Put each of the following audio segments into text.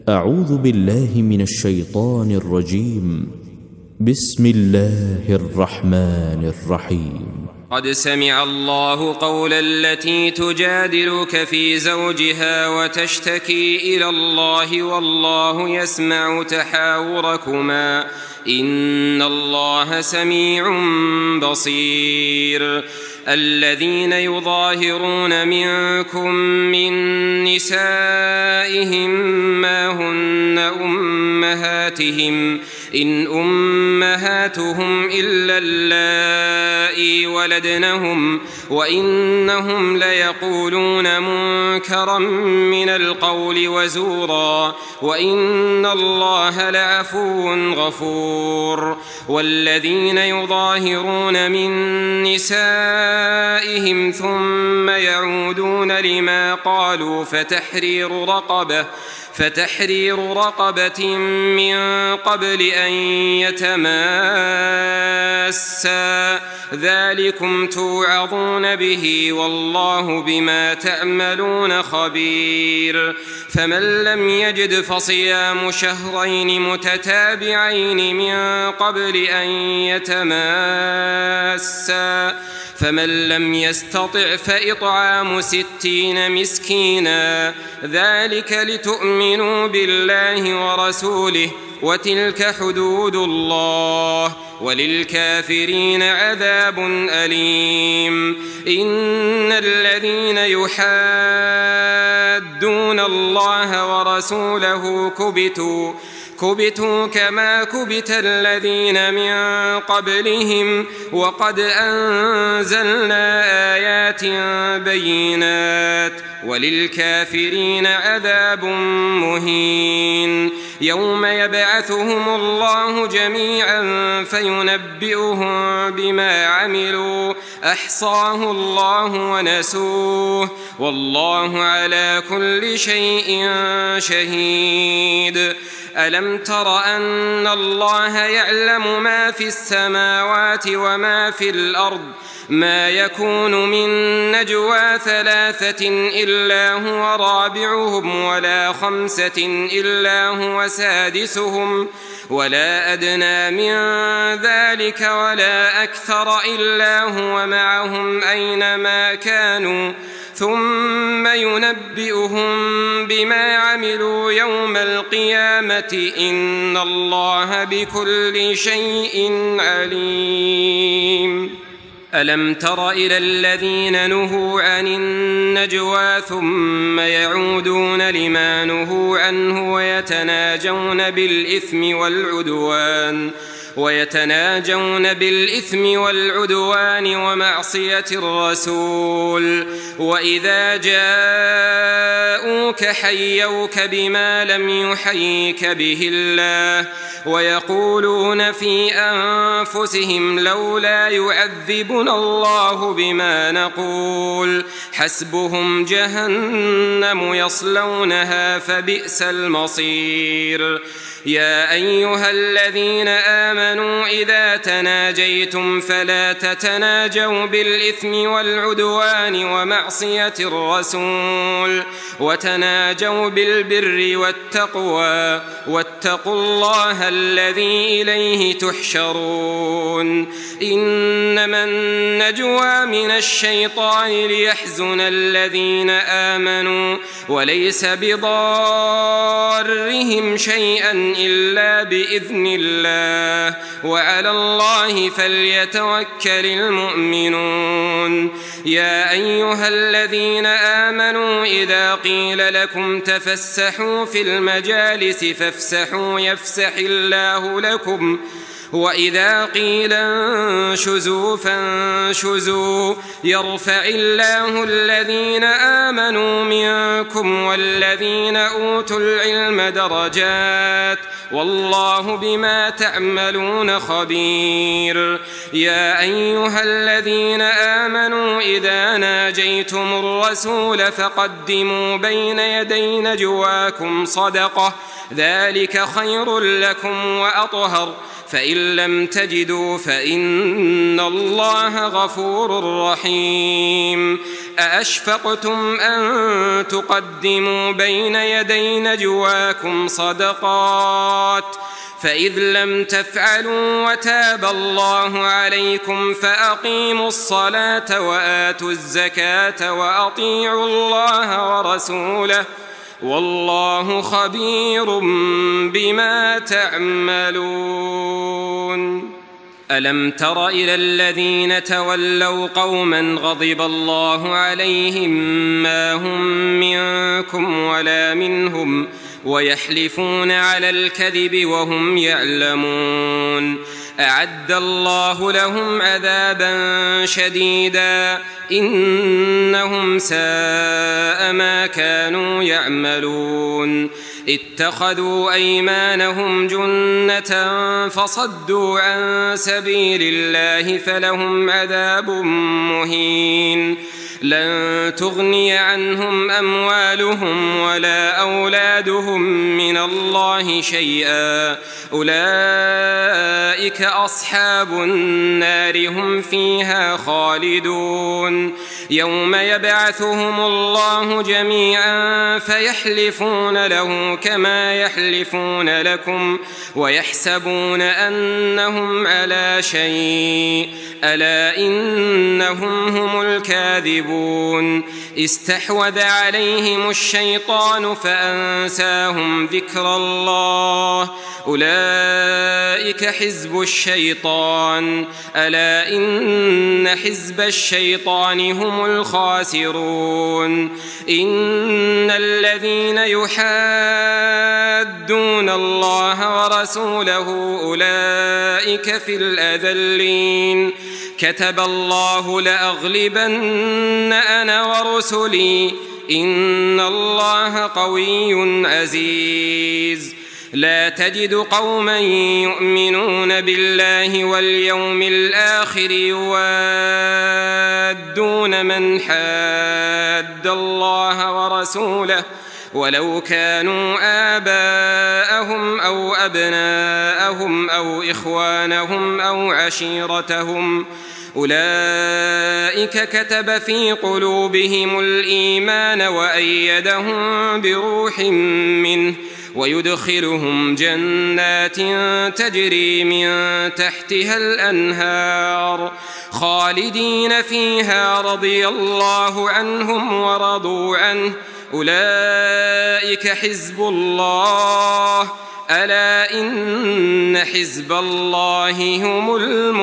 أعوذ بالله من الشيطان الرجيم. بسم الله الرحمن الرحيم. قد سمع الله قول التي تجادلك في زوجها وتشتكي إلى الله والله يسمع تحاوركما إن الله سميع بصير. الذين يظاهرون منكم من نسائهم ما هن أمهاتهم إن أمهاتهم إلا اللائي ولدنهم وإنهم ليقولون منكرا من القول وزورا وإن الله لعفو غفور. والذين يظاهرون من نسائهم ثم يعودون لما قالوا فتحرير رقبة من قبل أن يتماسا ذلكم توعظون به والله بما تعملون خبير. فمن لم يجد فصيام شهرين متتابعين من قبل أن يتماسا فمن لم يستطع فإطعام 60 مسكينا ذلك لتؤمنوا بالله ورسوله وتلك حدود الله وللكافرين عذاب أليم. إن الذين يحادون الله ورسوله كبتوا كما كبت الذين من قبلهم وقد أنزلنا آيات بينات وللكافرين عذاب مهين. يوم يبعثهم الله جميعا فينبئهم بما عملوا أحصاه الله ونسوه والله على كل شيء شهيد. ألم تر أن الله يعلم ما في السماوات وما في الأرض ما يكون من نجوى 3 إلا هو رابعهم ولا 5 إلا هو سادسهم ولا أدنى من ذلك ولا أكثر إلا هو معهم أينما كانوا ثم ينبئهم بما عملوا يوم القيامة إن الله بكل شيء عليم. ألم تر إلى الذين نهوا عن النجوى ثم يعودون لما نهوا عنه ويتناجون بالإثم والعدوان ومعصية الرسول وإذا جاءوك حيوك بما لم يحييك به الله ويقولون في أنفسهم لولا يعذبنا الله بما نقول حسبهم جهنم يصلونها فبئس المصير. يا أيها الذين آمنوا إذا تناجيتم فلا تتناجوا بالإثم والعدوان ومعصية الرسول وتناجوا بالبر والتقوى واتقوا الله الذي إليه تحشرون. إنما النجوى من الشيطان ليحزن الذين آمنوا وليس بضارهم شيئا إلا بإذن الله وعلى الله فليتوكل المؤمنون. يا أيها الذين آمنوا إذا قيل لكم تفسحوا في المجالس فافسحوا يفسح الله لكم وإذا قيل انشزوا فانشزوا يرفع الله الذين آمنوا منكم والذين أوتوا العلم درجات والله بما تعملون خبير. يا أيها الذين آمنوا إذا ناجيتم الرسول فقدموا بين يدي نجواكم صدقة ذلك خير لكم وأطهر فإن لم تجدوا فإن الله غفور رحيم. أأشفقتم أن تقدموا بين يدي نجواكم صدقات فإذ لم تفعلوا وتاب الله عليكم فأقيموا الصلاة وآتوا الزكاة وأطيعوا الله ورسوله والله خبير بما تعملون. ألم تر إلى الذين تولوا قوما غضب الله عليهم ما هم منكم ولا منهم ويحلفون على الكذب وهم يعلمون أعد الله لهم عذابا شديدا إنهم ساء ما كانوا يعملون اتخذوا أيمانهم جنة فصدوا عن سبيل الله فلهم عذاب مهين لن تغني عنهم أموالهم ولا أولادهم من الله شيئا أولئك أصحاب النار هم فيها خالدون يوم يبعثهم الله جميعا فيحلفون له كما يحلفون لكم ويحسبون أنهم على شيء ألا إنهم هم الكاذبون استحوذ عليهم الشيطان فأنساهم ذكر الله أولئك حزب الشيطان ألا إن حزب الشيطان هم الخاسرون إن الذين يحادون الله ورسوله أولئك في الأذلين كتب الله لأغلبن أنا ورسلي إن الله قوي عزيز لا تجد قوما يؤمنون بالله واليوم الآخر يوادون من حاد الله ورسوله ولو كانوا آباءهم أو أبناءهم أو إخوانهم أو عشيرتهم أولئك كتب في قلوبهم الإيمان وأيدهم بروح منه ويدخلهم جنات تجري من تحتها الأنهار خالدين فيها رضي الله عنهم ورضوا عنه أولئك حزب الله ألا إن حزب الله هم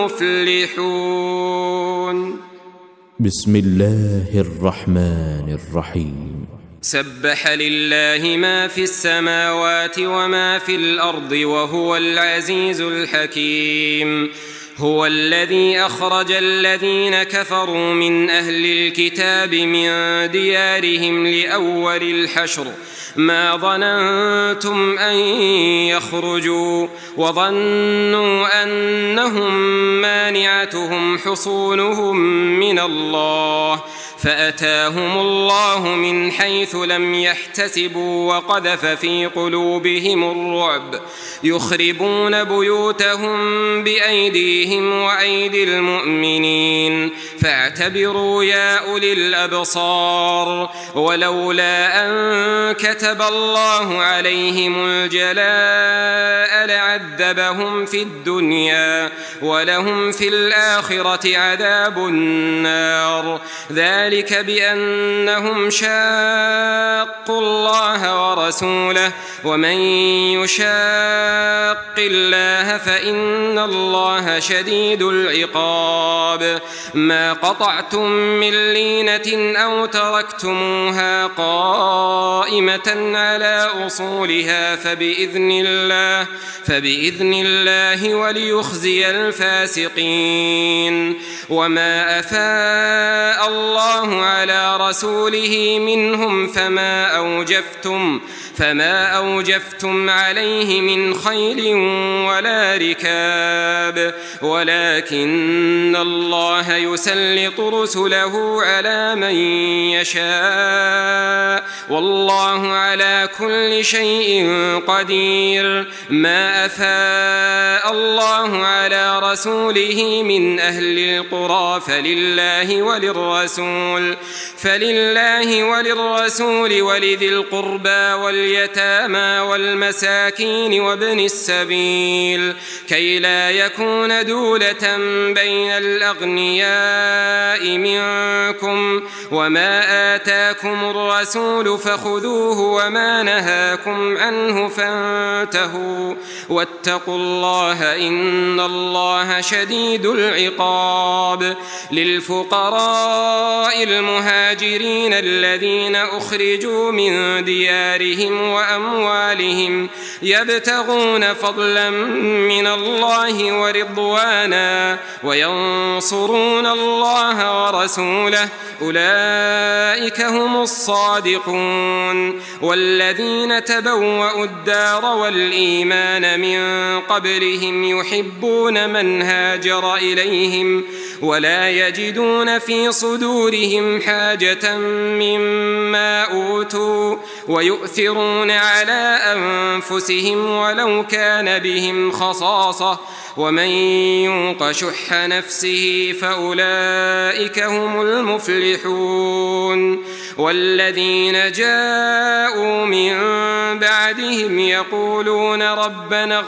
المفلحون. بسم الله الرحمن الرحيم. سبح لله ما في السماوات وما في الأرض وهو العزيز الحكيم. هو الذي أخرج الذين كفروا من أهل الكتاب من ديارهم لأول الحشر ما ظننتم أن يخرجوا وظنوا أنهم مانعتهم حصونهم من الله فأتاهم الله من حيث لم يحتسبوا وقذف في قلوبهم الرعب يخربون بيوتهم بأيديهم وأيدي المؤمنين فاعتبروا يا أولي الأبصار ولولا أن كتب الله عليهم الجلاء لعذبهم في الدنيا ولهم في الآخرة عذاب النار ذلك بأنهم شاقوا الله ورسوله ومن يشاق الله فإن الله شديد العقاب ما قطعتم من لينة أو تركتموها قائمة على أصولها فبإذن الله وليخزي الفاسقين وما أفاء الله على رسوله منهم فما أوجفتم عليه من خيل ولا ركاب ولكن الله يسلط رسله على من يشاء والله على كل شيء قدير ما أفاء أفاء الله على رسوله من أهل القرى فلله وللرسول ولذي القربى واليتامى والمساكين وابن السبيل كي لا يكون دولة بين الأغنياء منكم وما آتاكم الرسول فخذوه وما نهاكم عنه فانتهوا واتقوا الله إن الله شديد العقاب. للفقراء المهاجرين الذين أخرجوا من ديارهم وأموالهم يبتغون فضلا من الله ورضوانا وينصرون الله ورسوله أولئك هم الصادقون. والذين تبوأوا الدار والإيمان من قبلهم يحبون من هاجر إليهم ولا يجدون في صدورهم حاجة مما أوتوا ويؤثرون على أنفسهم ولو كان بهم خصاصة ومن يوق شح نفسه فأولئك هم المفلحون. والذين جاءوا من بعدهم يقولون ربنا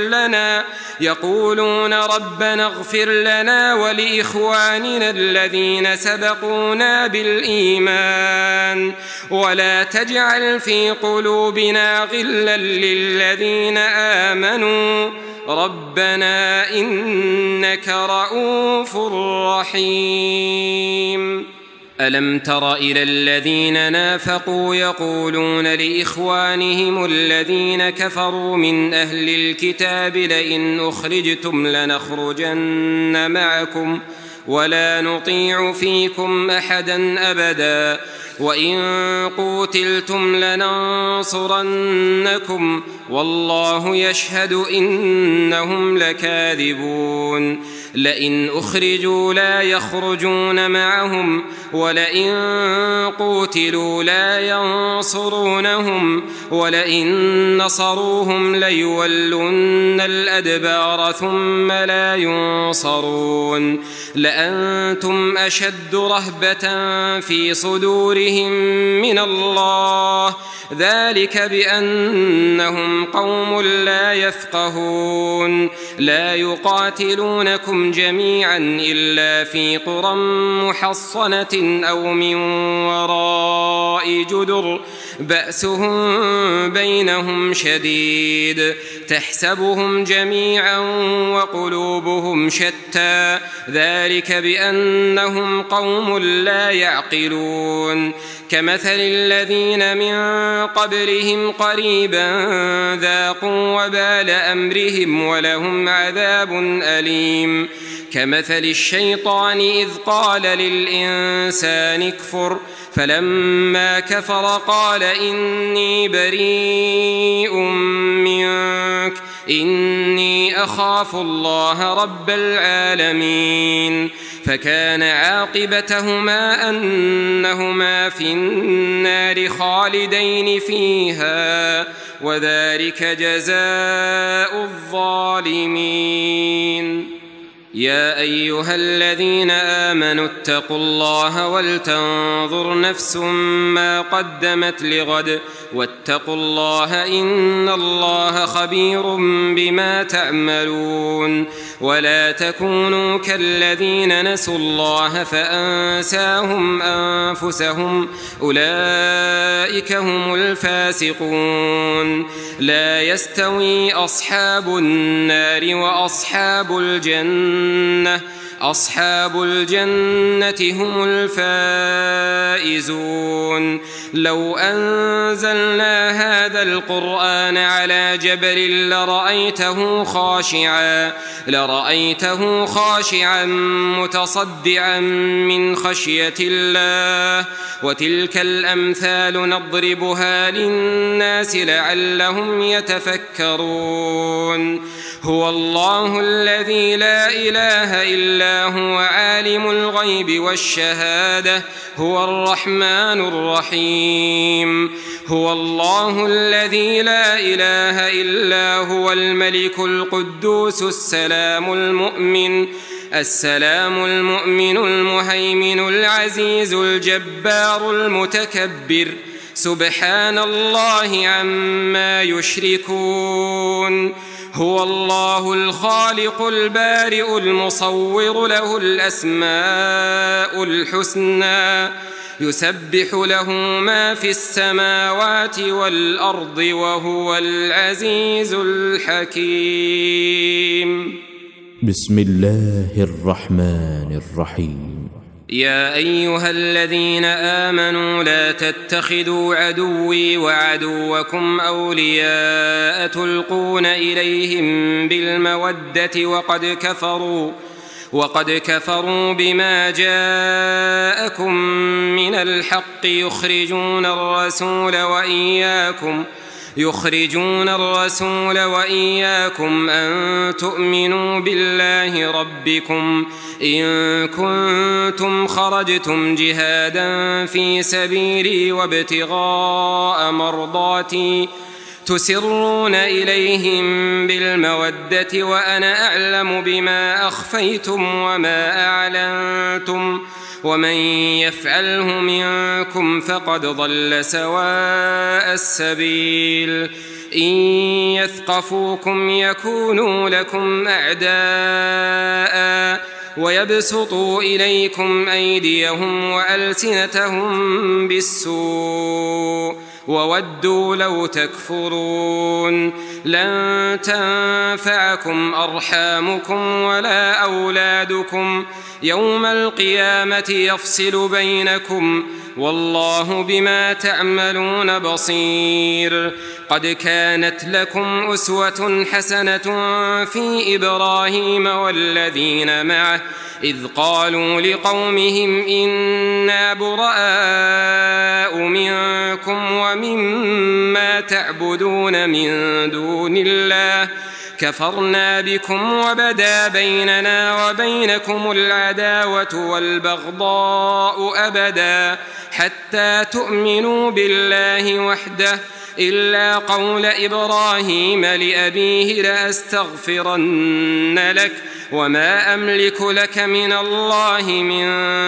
اغفر لنا ولإخواننا الذين سبقونا بالإيمان ولا تجعل في قلوبنا غلا للذين آمنوا ربنا إنك رؤوف رحيم. ألم تر إلى الذين نافقوا يقولون لإخوانهم الذين كفروا من أهل الكتاب لئن أخرجتم لنخرجن معكم ولا نطيع فيكم أحدا أبدا وإن قوتلتم لننصرنكم والله يشهد إنهم لكاذبون. لئن أخرجوا لا يخرجون معهم ولئن قوتلوا لا ينصرونهم ولئن نصروهم ليولن الأدبار ثم لا ينصرون. لأنتم أشد رهبة في صدورهم من الله ذلك بأنهم قوم لا يفقهون. لا يقاتلونكم جميعا إلا في قرى محصنة أو من وراء جدر بأسهم بينهم شديد تحسبهم جميعا وقلوبهم شتى ذلك بأنهم قوم لا يعقلون. كمثل الذين من قبلهم قريبا ذاقوا وبال أمرهم ولهم عذاب أليم. كمثل الشيطان إذ قال للإنسان اكفر فلما كفر قال إني بريء منك إني أخاف الله رب العالمين. فكان عاقبتهما أنهما في النار خالدين فيها وذلك جزاء الظالمين. يا أيها الذين آمنوا اتقوا الله ولتنظر نفس ما قدمت لغد واتقوا الله إن الله خبير بما تعملون. ولا تكونوا كالذين نسوا الله فأنساهم أنفسهم أولئك هم الفاسقون. لا يستوي أصحاب النار وأصحاب الجنة أصحاب الجنة هم الفائزون. لو أنزلنا هذا القرآن على جبل لرأيته خاشعا متصدعا من خشية الله. وتلك الأمثال نضربها للناس لعلهم يتفكرون. هو الله الذي لا إله إلا إلا هو عالم الغيب والشهادة هو الرحمن الرحيم. هو الله الذي لا إله إلا هو الملك القدوس السلام المؤمن المهيمن العزيز الجبار المتكبر سبحان الله عما يشركون. هو الله الخالق البارئ المصور له الأسماء الحسنى يسبح له ما في السماوات والأرض وهو العزيز الحكيم. بسم الله الرحمن الرحيم. يا أيها الذين آمنوا لا تتخذوا عدوي وعدوكم أولياء تلقون إليهم بالمودة وقد كفروا بما جاءكم من الحق يخرجون الرسول وإياكم أن تؤمنوا بالله ربكم إن كنتم خرجتم جهادا في سبيلي وابتغاء مرضاتي تسرون إليهم بالمودة وأنا أعلم بما أخفيتم وما أعلنتم ومن يفعله منكم فقد ضل سواء السبيل. إن يثقفوكم يكونوا لكم أعداء ويبسطوا إليكم أيديهم وألسنتهم بالسوء وودوا لو تكفرون. لن تنفعكم أرحامكم ولا أولادكم يوم القيامة يفصل بينكم والله بما تعملون بصير. قد كانت لكم أسوة حسنة في إبراهيم والذين معه إذ قالوا لقومهم إنا براء منكم ومما تعبدون من دون الله كفرنا بكم وبدا بيننا وبينكم العداوة والبغضاء أبدا حتى تؤمنوا بالله وحده إلا قول إبراهيم لأبيه لأستغفرن لك وما أملك لك من الله من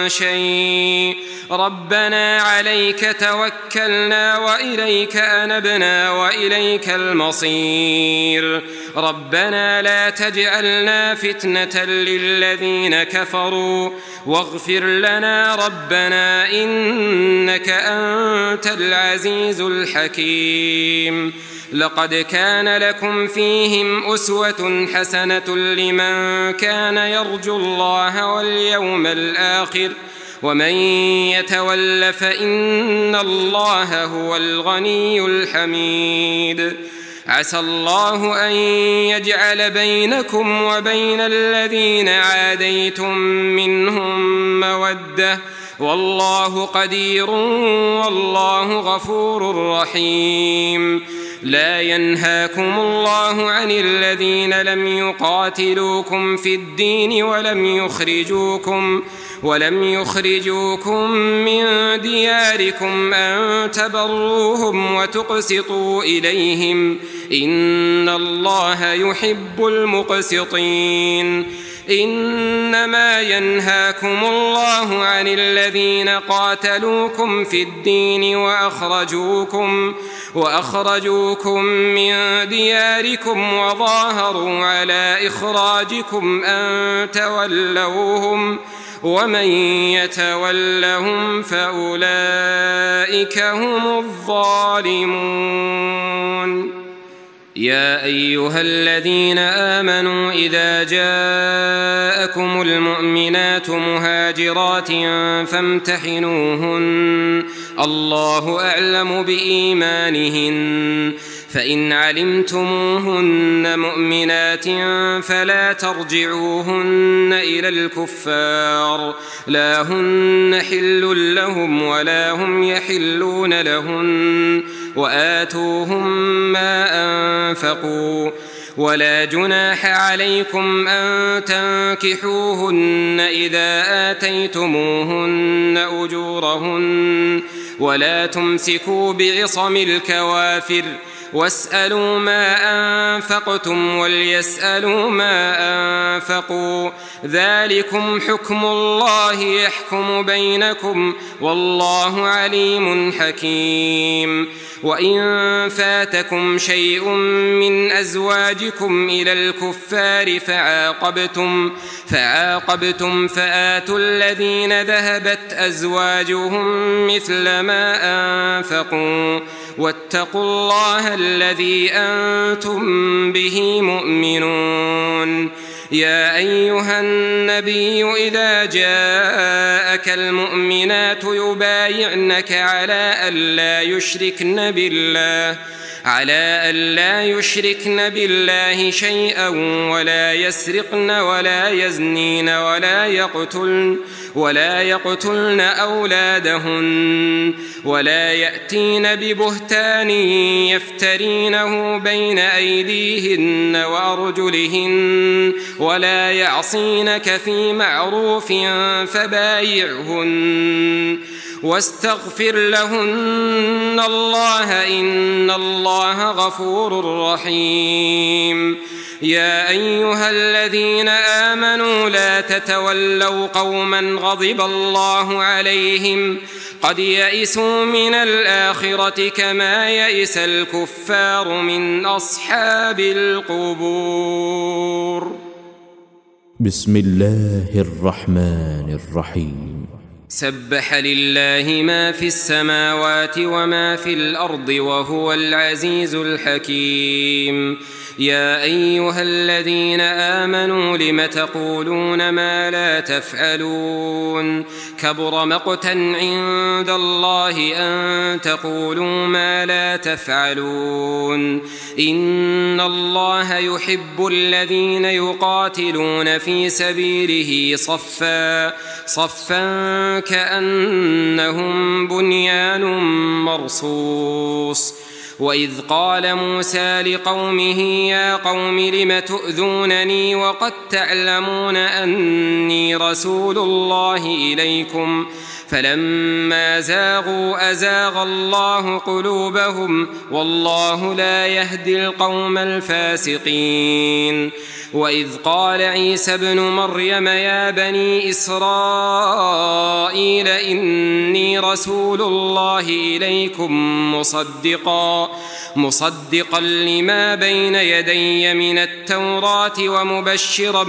شيء ربنا عليك توكلنا وإليك أنبنا وإليك المصير. ربنا لا تجعلنا فتنة للذين كفروا واغفر لنا ربنا إنك أنت العزيز الحكيم. لقد كان لكم فيهم أسوة حسنة لمن كان يرجو الله واليوم الآخر ومن يتول فإن الله هو الغني الحميد. عسى الله أن يجعل بينكم وبين الذين عاديتم منهم مودة والله قدير والله غفور رحيم. لا ينهاكم الله عن الذين لم يقاتلوكم في الدين ولم يخرجوكم من دياركم أن تبروهم وتقسطوا إليهم إن الله يحب المقسطين. إنما ينهاكم الله عن الذين قاتلوكم في الدين وأخرجوكم من دياركم وظاهروا على إخراجكم أن تولوهم ومن يتولهم فأولئك هم الظالمون. يا أيها الذين آمنوا إذا جاءكم المؤمنات مهاجرات فامتحنوهن الله أعلم بإيمانهن فإن علمتموهن مؤمنات فلا ترجعوهن إلى الكفار لا هن حل لهم ولا هم يحلون لهن وآتوهم ما أنفقوا ولا جناح عليكم أن تنكحوهن إذا آتيتموهن أجورهن ولا تمسكوا بعصم الكوافر واسألوا ما أنفقتم وليسألوا ما أنفقوا ذلكم حكم الله يحكم بينكم والله عليم حكيم وإن فاتكم شيء من أزواجكم إلى الكفار فعاقبتم فآتوا الذين ذهبت أزواجهم مثل ما أنفقوا واتقوا الله الذي أنتم به مؤمنون يا أيها النبي إذا جاءك المؤمنات يبايعنك على ألا يشركن بالله شيئا ولا يسرقن ولا يزنين ولا يقتلن أولادهن ولا يأتين ببهتان يفترينه بين أيديهن وأرجلهن ولا يعصينك في معروف فبايعهن واستغفر لهن الله إن الله غفور رحيم يا أيها الذين آمنوا لا تتولوا قوما غضب الله عليهم قد يئسوا من الآخرة كما يئس الكفار من أصحاب القبور. بسم الله الرحمن الرحيم. سبح لله ما في السماوات وما في الأرض وهو العزيز الحكيم. يا أيها الذين آمنوا لم تقولون ما لا تفعلون كبر مقتا عند الله أن تقولوا ما لا تفعلون إن الله يحب الذين يقاتلون في سبيله صفا كأنهم بنيان مرصوص. وإذ قال موسى لقومه يا قوم لم تؤذونني وقد تعلمون أني رسول الله إليكم فلما زاغوا أزاغ الله قلوبهم والله لا يهدي القوم الفاسقين. وإذ قال عيسى ابن مريم يا بني إسرائيل إني رسول الله إليكم مصدقا لما بين يدي من التوراة ومبشرا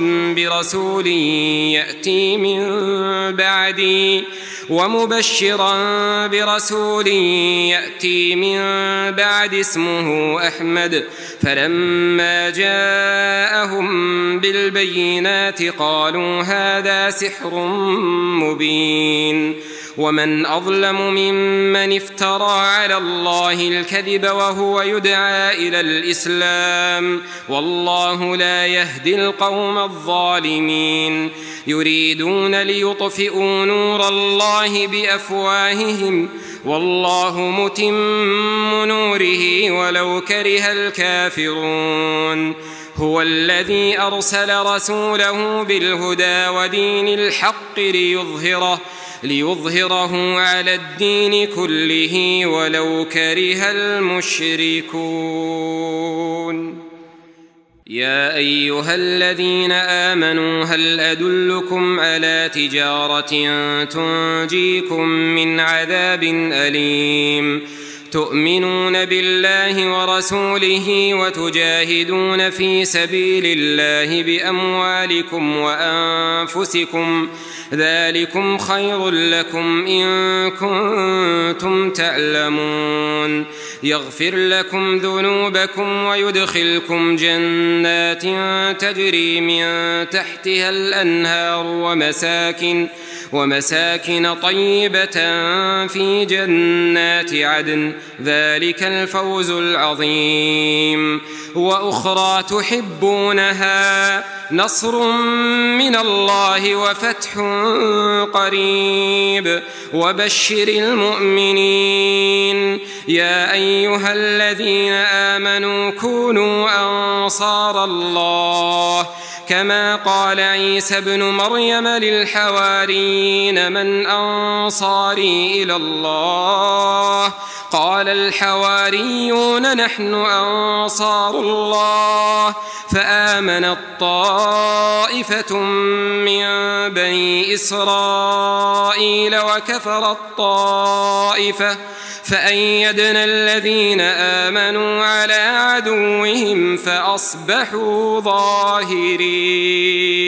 برسول يأتي من بعد اسمه أحمد فلما جاءهم بالبينات قالوا هذا سحر مبين. ومن أظلم ممن افترى على الله الكذب وهو يدعى إلى الإسلام والله لا يهدي القوم الظالمين. يريدون ليطفئوا نور الله بأفواههم والله متم نوره ولو كره الكافرون. هو الذي أرسل رسوله بالهدى ودين الحق ليظهره على الدين كله ولو كره المشركون. يا أيها الذين آمنوا هل أدلكم على تجارة تنجيكم من عذاب أليم تؤمنون بالله ورسوله وتجاهدون في سبيل الله بأموالكم وأنفسكم ذلكم خير لكم إن كنتم تعلمون. يغفر لكم ذنوبكم ويدخلكم جنات تجري من تحتها الأنهار ومساكن طيبة في جنات عدن ذلك الفوز العظيم. وأخرى تحبونها نصر من الله وفتح قريب وبشر المؤمنين يا أيها الذين آمنوا كونوا أنصار الله كما قال عيسى ابن مريم للحواريين من أنصاري إلى الله قال الحواريون نحن أنصار الله فآمنت طائفة من بني إسرائيل وكفرت طائفة فأيدنا الذين آمنوا على عدوهم فأصبحوا ظاهرين.